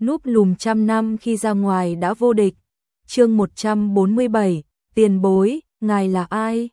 núp lùm trăm năm khi ra ngoài đã vô địch. Chương 147, tiền bối, ngài là ai?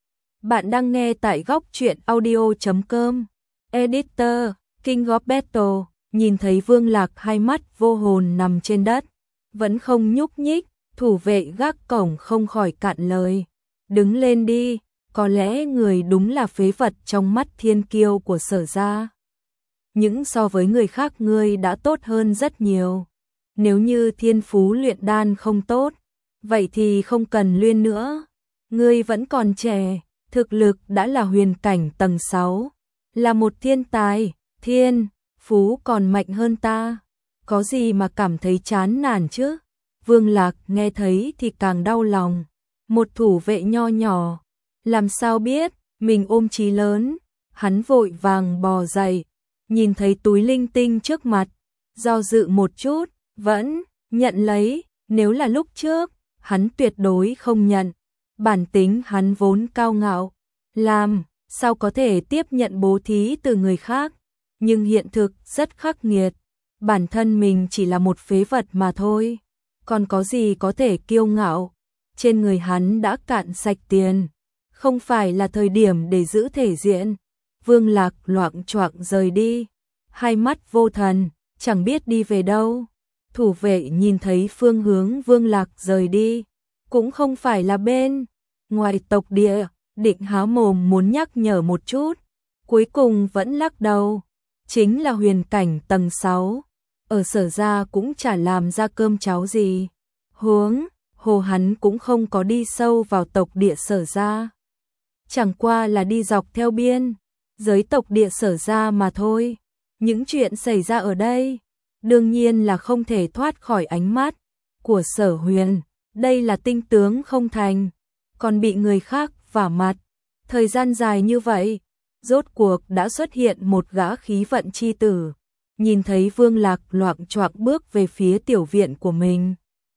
Bạn đang nghe tại góc truyện audio.com. Editor, King of Battle, nhìn thấy Vương Lạc hai mắt vô hồn nằm trên đất, vẫn không nhúc nhích, thủ vệ gác cổng không khỏi cạn lời. Đứng lên đi, có lẽ người đúng là phế vật trong mắt thiên kiêu của Sở gia. Những so với người khác ngươi đã tốt hơn rất nhiều. Nếu như thiên phú luyện đan không tốt, vậy thì không cần luyện nữa. Ngươi vẫn còn trẻ, thực lực đã là huyền cảnh tầng 6, là một thiên tài, thiên phú còn mạnh hơn ta. Có gì mà cảm thấy chán nản chứ? Vương Lạc nghe thấy thì càng đau lòng. Một thủ vệ nho nhỏ, làm sao biết, mình ôm chí lớn. Hắn vội vàng bò dậy, nhìn thấy túi linh tinh trước mặt, do dự một chút, vẫn nhận lấy. Nếu là lúc trước, hắn tuyệt đối không nhận. Bản tính hắn vốn cao ngạo, làm sao có thể tiếp nhận bố thí từ người khác. Nhưng hiện thực rất khắc nghiệt, bản thân mình chỉ là một phế vật mà thôi, còn có gì có thể kiêu ngạo. Trên người hắn đã cạn sạch tiền, không phải là thời điểm để giữ thể diện. Vương Lạc loạng choạng rời đi, hai mắt vô thần, chẳng biết đi về đâu. Thủ vệ nhìn thấy phương hướng Vương Lạc rời đi, cũng không phải là bên ngoài tộc địa, định há mồm muốn nhắc nhở một chút, cuối cùng vẫn lắc đầu. Chính là huyền cảnh tầng 6, ở Sở gia cũng chả làm ra cơm cháo gì. Huống hồ hắn cũng không có đi sâu vào tộc địa Sở gia, chẳng qua là đi dọc theo biên giới tộc địa Sở gia mà thôi. Những chuyện xảy ra ở đây đương nhiên là không thể thoát khỏi ánh mắt của Sở Huyền. Đây là tinh tướng không thành, còn bị người khác vả mặt. Thời gian dài như vậy, rốt cuộc đã xuất hiện một gã khí vận chi tử. Nhìn thấy Vương Lạc loạng choạng bước về phía tiểu viện của mình,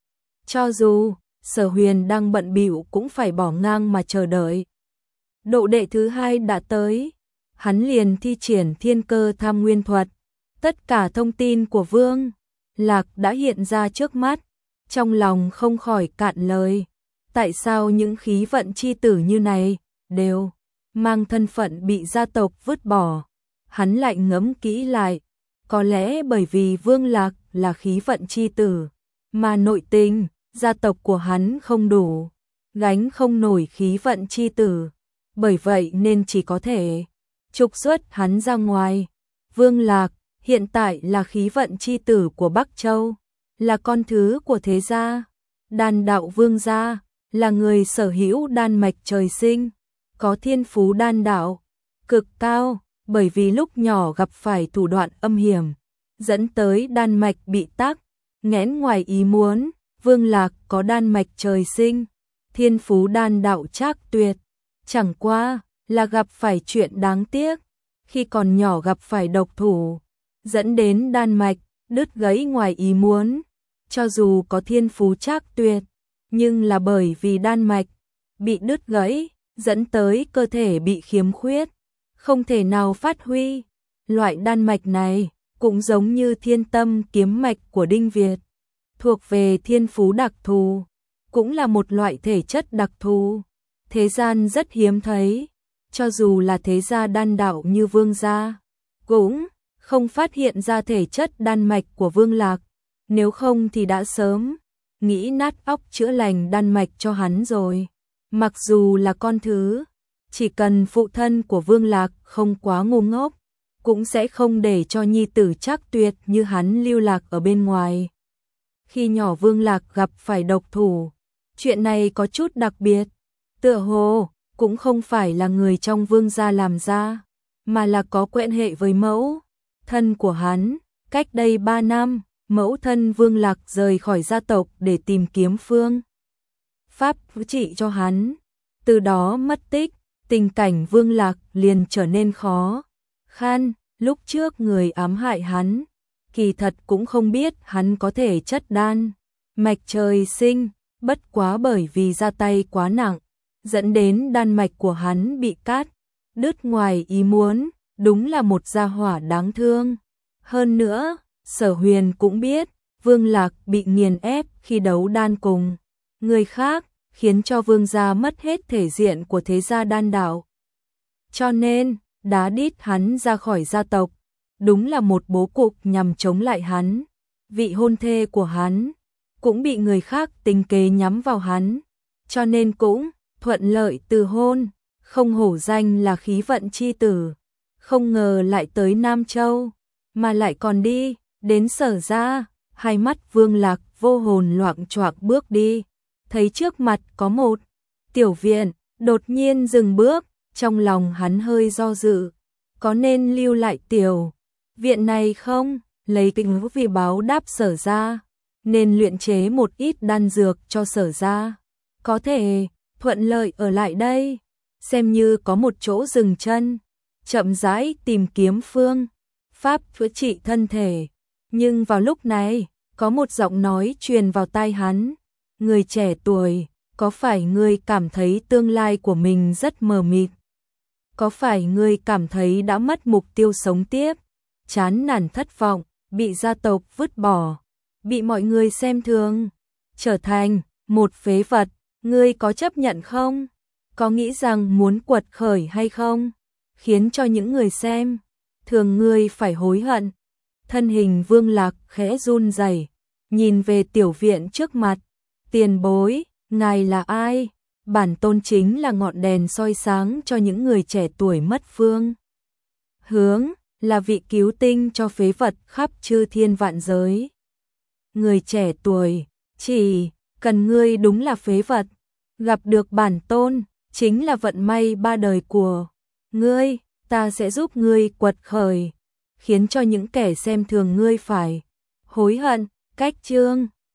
cho dù Sở Huyền đang bận bịu cũng phải bỏ ngang mà chờ đợi. Độ đệ thứ 2 đã tới, hắn liền thi triển thiên cơ tham nguyên thuật. Tất cả thông tin của Vương Lạc đã hiện ra trước mắt, trong lòng không khỏi cạn lời. Tại sao những khí vận chi tử như này đều mang thân phận bị gia tộc vứt bỏ? Hắn lại ngẫm kỹ lại, có lẽ bởi vì Vương Lạc là khí vận chi tử, mà nội tình gia tộc của hắn không đủ, gánh không nổi khí vận chi tử, bởi vậy nên chỉ có thể trục xuất hắn ra ngoài. Vương Lạc hiện tại là khí vận chi tử của Bắc Châu, là con thứ của thế gia Đan đạo Vương gia, là người sở hữu đan mạch trời sinh, có thiên phú đan đạo cực cao. Bởi vì lúc nhỏ gặp phải thủ đoạn âm hiểm, dẫn tới đan mạch bị tắc nghẽn ngoài ý muốn, Vương Lạc có đan mạch trời sinh, thiên phú đan đạo trác tuyệt. Chẳng qua là gặp phải chuyện đáng tiếc, khi còn nhỏ gặp phải độc thủ, dẫn đến đan mạch đứt gãy ngoài ý muốn. Cho dù có thiên phú trác tuyệt, nhưng là bởi vì đan mạch bị đứt gãy, dẫn tới cơ thể bị khiếm khuyết, không thể nào phát huy. Loại đan mạch này cũng giống như thiên tâm kiếm mạch của Đinh Việt, thuộc về thiên phú đặc thù, cũng là một loại thể chất đặc thù, thế gian rất hiếm thấy. Cho dù là thế gia đan đạo như Vương gia, cũng không phát hiện ra thể chất đan mạch của Vương Lạc, nếu không thì đã sớm nghĩ nát óc chữa lành đan mạch cho hắn rồi. Mặc dù là con thứ, chỉ cần phụ thân của Vương Lạc không quá ngu ngốc, cũng sẽ không để cho nhi tử trác tuyệt như hắn lưu lạc ở bên ngoài. Khi nhỏ Vương Lạc gặp phải độc thủ, chuyện này có chút đặc biệt, tựa hồ cũng không phải là người trong Vương gia làm ra, mà là có quan hệ với mẫu thân của hắn. Cách đây 3 năm, mẫu thân Vương Lạc rời khỏi gia tộc để tìm kiếm phương pháp chữa trị cho hắn, từ đó mất tích. Tình cảnh Vương Lạc liền trở nên khó khăn. Lúc trước người ám hại hắn, kỳ thật cũng không biết hắn có thể chất đan mạch trời sinh, bất quá bởi vì ra tay quá nặng, dẫn đến đan mạch của hắn bị cắt đứt ngoài ý muốn. Đúng là một gia hỏa đáng thương. Hơn nữa, Sở Huyền cũng biết, Vương Lạc bị nghiền ép khi đấu đan cùng người khác, khiến cho Vương gia mất hết thể diện của thế gia đan đạo. Cho nên, đá đít hắn ra khỏi gia tộc, đúng là một bố cục nhằm chống lại hắn. Vị hôn thê của hắn cũng bị người khác tính kế nhắm vào hắn, cho nên cũng thuận lợi từ hôn, không hổ danh là khí vận chi tử. Không ngờ lại tới Nam Châu, mà lại còn đi đến Sở gia. Hai mắt Vương Lạc vô hồn loạng choạng bước đi, thấy trước mặt có một tiểu viện, đột nhiên dừng bước, trong lòng hắn hơi do dự, có nên lưu lại tiểu viện này không? Lấy kính vì báo đáp Sở gia, nên luyện chế một ít đan dược cho Sở gia, có thể thuận lợi ở lại đây, xem như có một chỗ dừng chân, chậm rãi tìm kiếm phương pháp chữa trị thân thể. Nhưng vào lúc này, có một giọng nói truyền vào tai hắn, người trẻ tuổi, có phải ngươi cảm thấy tương lai của mình rất mờ mịt? Có phải ngươi cảm thấy đã mất mục tiêu sống tiếp, chán nản thất vọng, bị gia tộc vứt bỏ, bị mọi người xem thường, trở thành một phế vật, ngươi có chấp nhận không? Có nghĩ rằng muốn quật khởi hay không? Khiến cho những người xem thường ngươi phải hối hận. Thân hình Vương Lạc khẽ run rẩy, nhìn về tiểu viện trước mặt. Tiền bối, ngài là ai? Bản tôn chính là ngọn đèn soi sáng cho những người trẻ tuổi mất phương hướng, là vị cứu tinh cho phế vật khắp chư thiên vạn giới. Người trẻ tuổi, chỉ cần ngươi đúng là phế vật, gặp được bản tôn, chính là vận may ba đời của ngươi, ta sẽ giúp ngươi quật khởi, khiến cho những kẻ xem thường ngươi phải hối hận. Cách chương